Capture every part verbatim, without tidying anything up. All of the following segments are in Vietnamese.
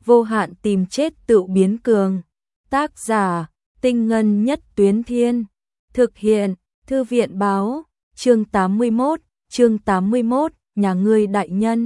vô hạn tìm chết tự biến cường. Tác giả, Tinh Ngân Nhất Tuyến Thiên. Thực hiện, Thư viện báo, chương tám mươi mốt, chương tám mươi mốt, nhà ngươi đại nhân.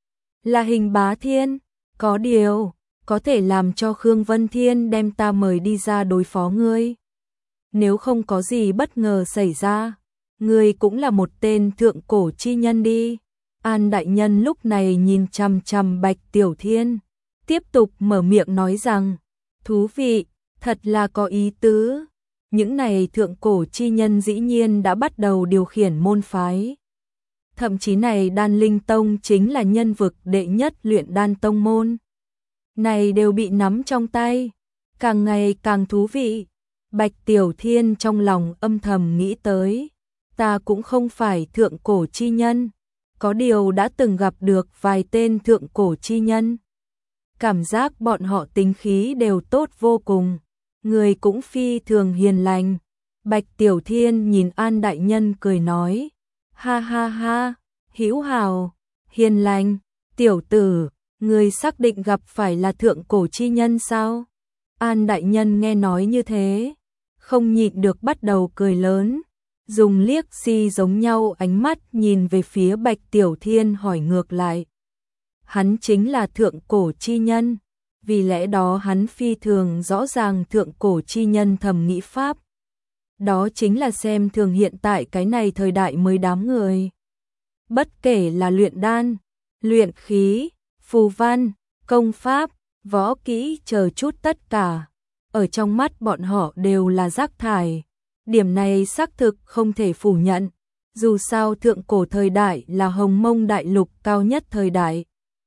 Là Hình Bá Thiên, có điều, có thể làm cho Khương Vân Thiên đem ta mời đi ra đối phó ngươi. Nếu không có gì bất ngờ xảy ra, ngươi cũng là một tên thượng cổ chi nhân đi. An đại nhân lúc này nhìn chằm chằm Bạch Tiểu Thiên, tiếp tục mở miệng nói rằng, thú vị, thật là có ý tứ. Những này thượng cổ chi nhân dĩ nhiên đã bắt đầu điều khiển môn phái. Thậm chí này Đan Linh Tông chính là nhân vực đệ nhất luyện đan tông môn. Này đều bị nắm trong tay, càng ngày càng thú vị. Bạch Tiểu Thiên trong lòng âm thầm nghĩ tới, ta cũng không phải thượng cổ chi nhân, có điều đã từng gặp được vài tên thượng cổ chi nhân. Cảm giác bọn họ tính khí đều tốt vô cùng, người cũng phi thường hiền lành. Bạch Tiểu Thiên nhìn An đại nhân cười nói, ha ha ha, hữu hào, hiền lành, tiểu tử, người xác định gặp phải là thượng cổ chi nhân sao? An đại nhân nghe nói như thế, không nhịn được bắt đầu cười lớn, dùng liếc si giống nhau ánh mắt nhìn về phía Bạch Tiểu Thiên hỏi ngược lại. Hắn chính là thượng cổ chi nhân, vì lẽ đó hắn phi thường rõ ràng thượng cổ chi nhân thầm nghĩ pháp. Đó chính là xem thường hiện tại cái này thời đại mới đám người. Bất kể là luyện đan, luyện khí, phù văn, công pháp, võ kỹ chờ chút tất cả, ở trong mắt bọn họ đều là rác thải. Điểm này xác thực không thể phủ nhận, dù sao thượng cổ thời đại là Hồng Mông đại lục cao nhất thời đại.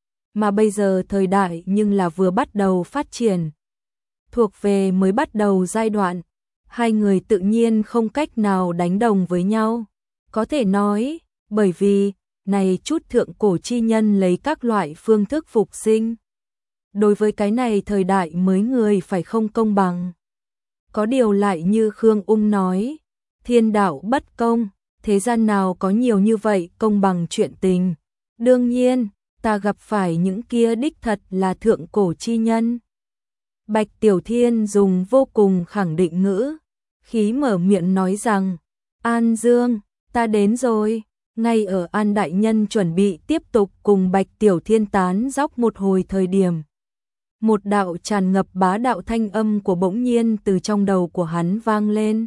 Mà bây giờ thời đại nhưng là vừa bắt đầu phát triển, thuộc về mới bắt đầu giai đoạn, hai người tự nhiên không cách nào đánh đồng với nhau. Có thể nói, bởi vì, này chút thượng cổ chi nhân lấy các loại phương thức phục sinh. Đối với cái này thời đại mới người phải không công bằng. Có điều lại như Khương Ung nói, thiên đạo bất công, thế gian nào có nhiều như vậy công bằng chuyện tình. Đương nhiên, ta gặp phải những kia đích thật là thượng cổ chi nhân. Bạch Tiểu Thiên dùng vô cùng khẳng định ngữ, khí mở miệng nói rằng, An Dương, ta đến rồi. Ngay ở An đại nhân chuẩn bị tiếp tục cùng Bạch Tiểu Thiên tán dóc một hồi thời điểm, một đạo tràn ngập bá đạo thanh âm của bỗng nhiên từ trong đầu của hắn vang lên.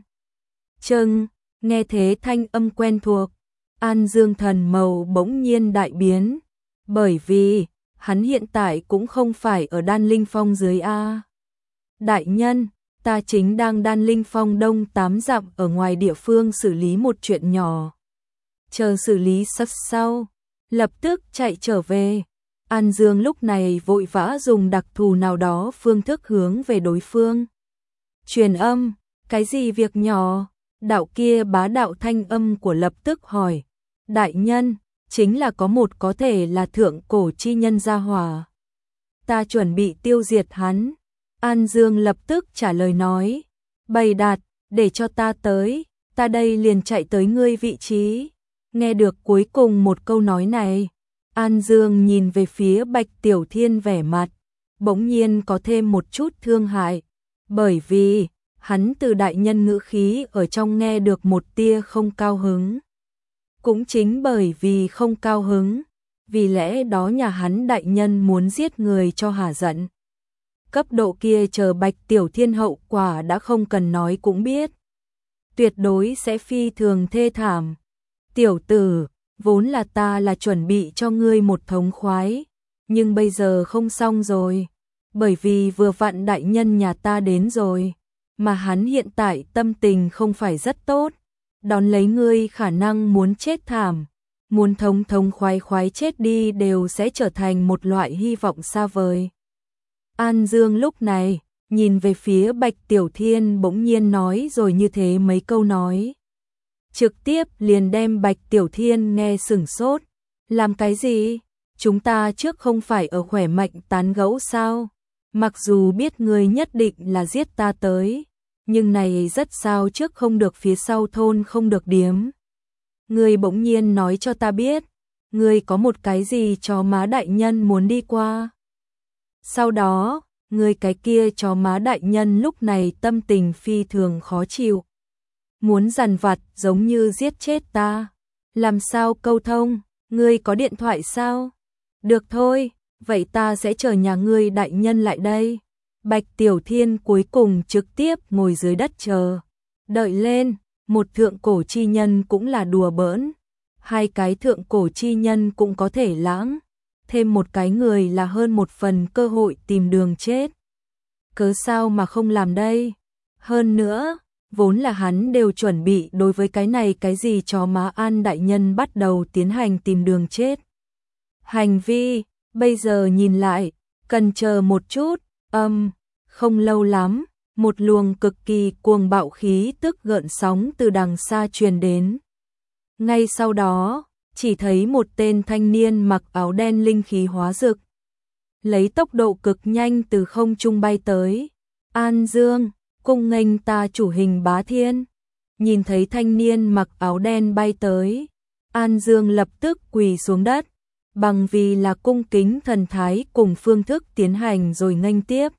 Chừng, nghe thế thanh âm quen thuộc, An Dương thần màu bỗng nhiên đại biến, bởi vì hắn hiện tại cũng không phải ở Đan Linh Phong dưới a. Đại nhân, ta chính đang Đan Linh Phong đông tám dặm ở ngoài địa phương xử lý một chuyện nhỏ. Chờ xử lý sắp sau, lập tức chạy trở về. An Dương lúc này vội vã dùng đặc thù nào đó phương thức hướng về đối phương. Truyền âm, cái gì việc nhỏ? Đạo kia bá đạo thanh âm của lập tức hỏi. Đại nhân, chính là có một có thể là thượng cổ chi nhân gia hỏa. Ta chuẩn bị tiêu diệt hắn. An Dương lập tức trả lời nói. Bày đạt, để cho ta tới, ta đây liền chạy tới ngươi vị trí. Nghe được cuối cùng một câu nói này, An Dương nhìn về phía Bạch Tiểu Thiên vẻ mặt, bỗng nhiên có thêm một chút thương hại, bởi vì, hắn từ đại nhân ngữ khí ở trong nghe được một tia không cao hứng. Cũng chính bởi vì không cao hứng, vì lẽ đó nhà hắn đại nhân muốn giết người cho hả giận. Cấp độ kia chờ Bạch Tiểu Thiên hậu quả đã không cần nói cũng biết. Tuyệt đối sẽ phi thường thê thảm. Tiểu tử, vốn là ta là chuẩn bị cho ngươi một thống khoái, nhưng bây giờ không xong rồi, bởi vì vừa vặn đại nhân nhà ta đến rồi, mà hắn hiện tại tâm tình không phải rất tốt, đón lấy ngươi khả năng muốn chết thảm, muốn thống thống khoái khoái chết đi đều sẽ trở thành một loại hy vọng xa vời. An Dương lúc này, nhìn về phía Bạch Tiểu Thiên bỗng nhiên nói rồi như thế mấy câu nói. Trực tiếp liền đem Bạch Tiểu Thiên nghe sửng sốt. Làm cái gì? Chúng ta trước không phải ở khỏe mạnh tán gẫu sao? Mặc dù biết ngươi nhất định là giết ta tới, nhưng này rất sao trước không được phía sau thôn không được điếm. Ngươi bỗng nhiên nói cho ta biết, ngươi có một cái gì cho má đại nhân muốn đi qua. Sau đó, người cái kia chó má đại nhân lúc này tâm tình phi thường khó chịu. Muốn dằn vặt giống như giết chết ta. Làm sao câu thông, ngươi có điện thoại sao? Được thôi, vậy ta sẽ chờ nhà ngươi đại nhân lại đây. Bạch Tiểu Thiên cuối cùng trực tiếp ngồi dưới đất chờ. Đợi lên, một thượng cổ chi nhân cũng là đùa bỡn. Hai cái thượng cổ chi nhân cũng có thể lãng. Thêm một cái người là hơn một phần cơ hội tìm đường chết. Cớ sao mà không làm đây? Hơn nữa, vốn là hắn đều chuẩn bị đối với cái này cái gì chó má An đại nhân bắt đầu tiến hành tìm đường chết. Hành vi, bây giờ nhìn lại, cần chờ một chút, âm, um, không lâu lắm, một luồng cực kỳ cuồng bạo khí tức gợn sóng từ đằng xa truyền đến. Ngay sau đó, chỉ thấy một tên thanh niên mặc áo đen linh khí hóa rực, lấy tốc độ cực nhanh từ không trung bay tới. An Dương, cung nghênh ta chủ Hình Bá Thiên. Nhìn thấy thanh niên mặc áo đen bay tới, An Dương lập tức quỳ xuống đất, bằng vì là cung kính thần thái cùng phương thức tiến hành rồi nghênh tiếp.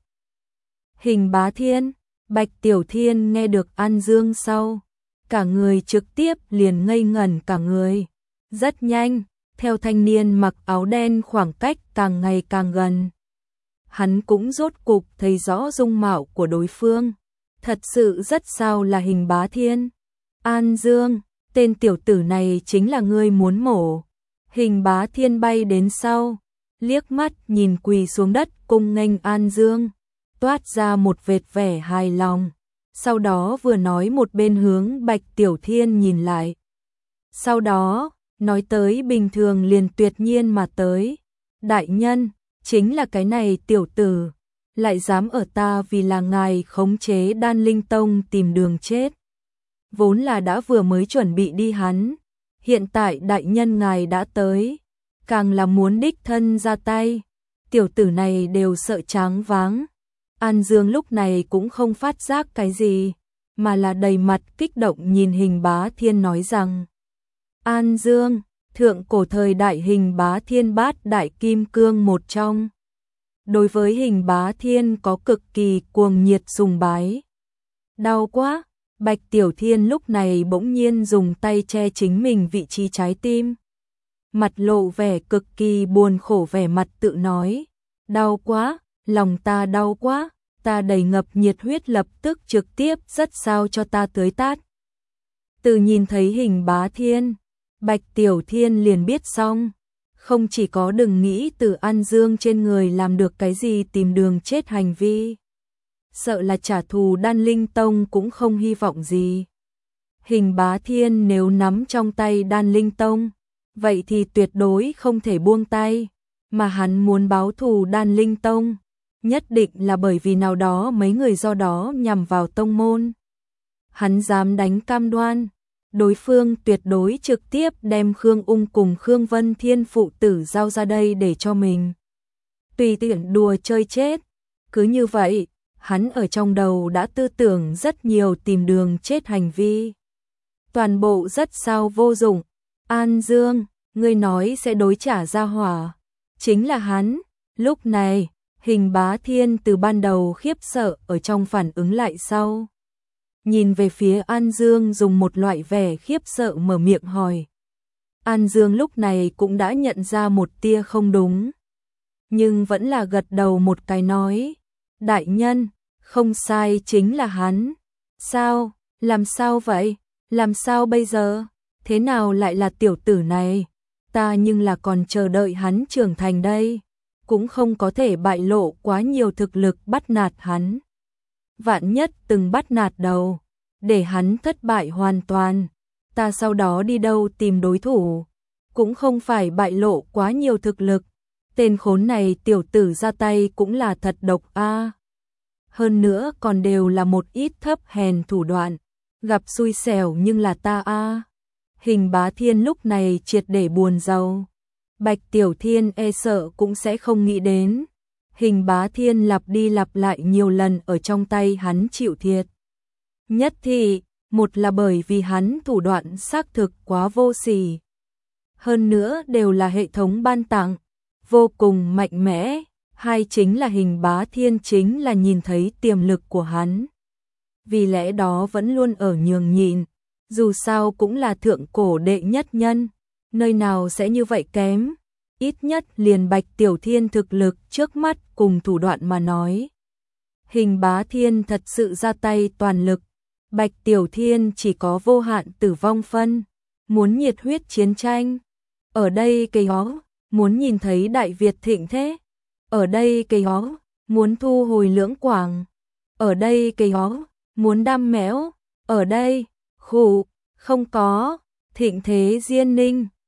Hình Bá Thiên, Bạch Tiểu Thiên nghe được An Dương sau, cả người trực tiếp liền ngây ngẩn cả người. Rất nhanh, theo thanh niên mặc áo đen khoảng cách càng ngày càng gần, hắn cũng rốt cục thấy rõ dung mạo của đối phương. Thật sự rất sao là Hình Bá Thiên. An Dương, tên tiểu tử này chính là ngươi muốn mổ. Hình Bá Thiên bay đến sau, liếc mắt nhìn quỳ xuống đất cung nghênh An Dương, toát ra một vệt vẻ hài lòng. Sau đó vừa nói một bên hướng Bạch Tiểu Thiên nhìn lại. Sau đó, nói tới bình thường liền tuyệt nhiên mà tới. Đại nhân, chính là cái này tiểu tử, lại dám ở ta vì là ngài khống chế Đan Linh Tông tìm đường chết. Vốn là đã vừa mới chuẩn bị đi hắn, hiện tại đại nhân ngài đã tới, càng là muốn đích thân ra tay. Tiểu tử này đều sợ choáng váng. An Dương lúc này cũng không phát giác cái gì, mà là đầy mặt kích động nhìn Hình Bá Thiên nói rằng: An Dương, thượng cổ thời đại Hình Bá Thiên bát đại kim cương một trong. Đối với Hình Bá Thiên có cực kỳ cuồng nhiệt sùng bái. Đau quá, Bạch Tiểu Thiên lúc này bỗng nhiên dùng tay che chính mình vị trí trái tim. Mặt lộ vẻ cực kỳ buồn khổ, vẻ mặt tự nói: đau quá, lòng ta đau quá, ta đầy ngập nhiệt huyết lập tức trực tiếp rất sao cho ta tưới tát. Từ nhìn thấy Hình Bá Thiên, Bạch Tiểu Thiên liền biết xong, không chỉ có đừng nghĩ từ An Dương trên người làm được cái gì tìm đường chết hành vi, sợ là trả thù Đan Linh Tông cũng không hy vọng gì. Hình Bá Thiên nếu nắm trong tay Đan Linh Tông, vậy thì tuyệt đối không thể buông tay, mà hắn muốn báo thù Đan Linh Tông, nhất định là bởi vì nào đó mấy người do đó nhằm vào tông môn. Hắn dám đánh cam đoan, đối phương tuyệt đối trực tiếp đem Khương Ung cùng Khương Vân Thiên phụ tử giao ra đây để cho mình tùy tiện đùa chơi chết. Cứ như vậy, hắn ở trong đầu đã tư tưởng rất nhiều tìm đường chết hành vi. Toàn bộ rất sao vô dụng. An Dương, ngươi nói sẽ đối trả ra hỏa, chính là hắn. Lúc này, Hình Bá Thiên từ ban đầu khiếp sợ ở trong phản ứng lại sau, nhìn về phía An Dương dùng một loại vẻ khiếp sợ mở miệng hỏi. An Dương lúc này cũng đã nhận ra một tia không đúng, nhưng vẫn là gật đầu một cái nói: đại nhân, không sai, chính là hắn. Sao, làm sao vậy, làm sao bây giờ, thế nào lại là tiểu tử này, ta nhưng là còn chờ đợi hắn trưởng thành đây, cũng không có thể bại lộ quá nhiều thực lực bắt nạt hắn. Vạn nhất từng bắt nạt đầu, để hắn thất bại hoàn toàn, ta sau đó đi đâu tìm đối thủ, cũng không phải bại lộ quá nhiều thực lực. Tên khốn này tiểu tử ra tay cũng là thật độc a. Hơn nữa còn đều là một ít thấp hèn thủ đoạn, gặp xui xẻo nhưng là ta a. Hình Bá Thiên lúc này triệt để buồn rầu. Bạch Tiểu Thiên e sợ cũng sẽ không nghĩ đến, Hình Bá Thiên lặp đi lặp lại nhiều lần ở trong tay hắn chịu thiệt. Nhất thì, một là bởi vì hắn thủ đoạn xác thực quá vô sỉ, hơn nữa đều là hệ thống ban tặng, vô cùng mạnh mẽ, hai chính là Hình Bá Thiên chính là nhìn thấy tiềm lực của hắn. Vì lẽ đó vẫn luôn ở nhường nhịn, dù sao cũng là thượng cổ đệ nhất nhân, nơi nào sẽ như vậy kém, ít nhất liền Bạch Tiểu Thiên thực lực trước mắt cùng thủ đoạn mà nói. Hình Bá Thiên thật sự ra tay toàn lực, Bạch Tiểu Thiên chỉ có vô hạn tử vong phân, muốn nhiệt huyết chiến tranh. Ở đây cây hó, muốn nhìn thấy Đại Việt thịnh thế. Ở đây cây hó, muốn thu hồi Lưỡng Quảng. Ở đây cây hó, muốn đam mẽo. Ở đây, khủ, không có, thịnh thế Diên Ninh.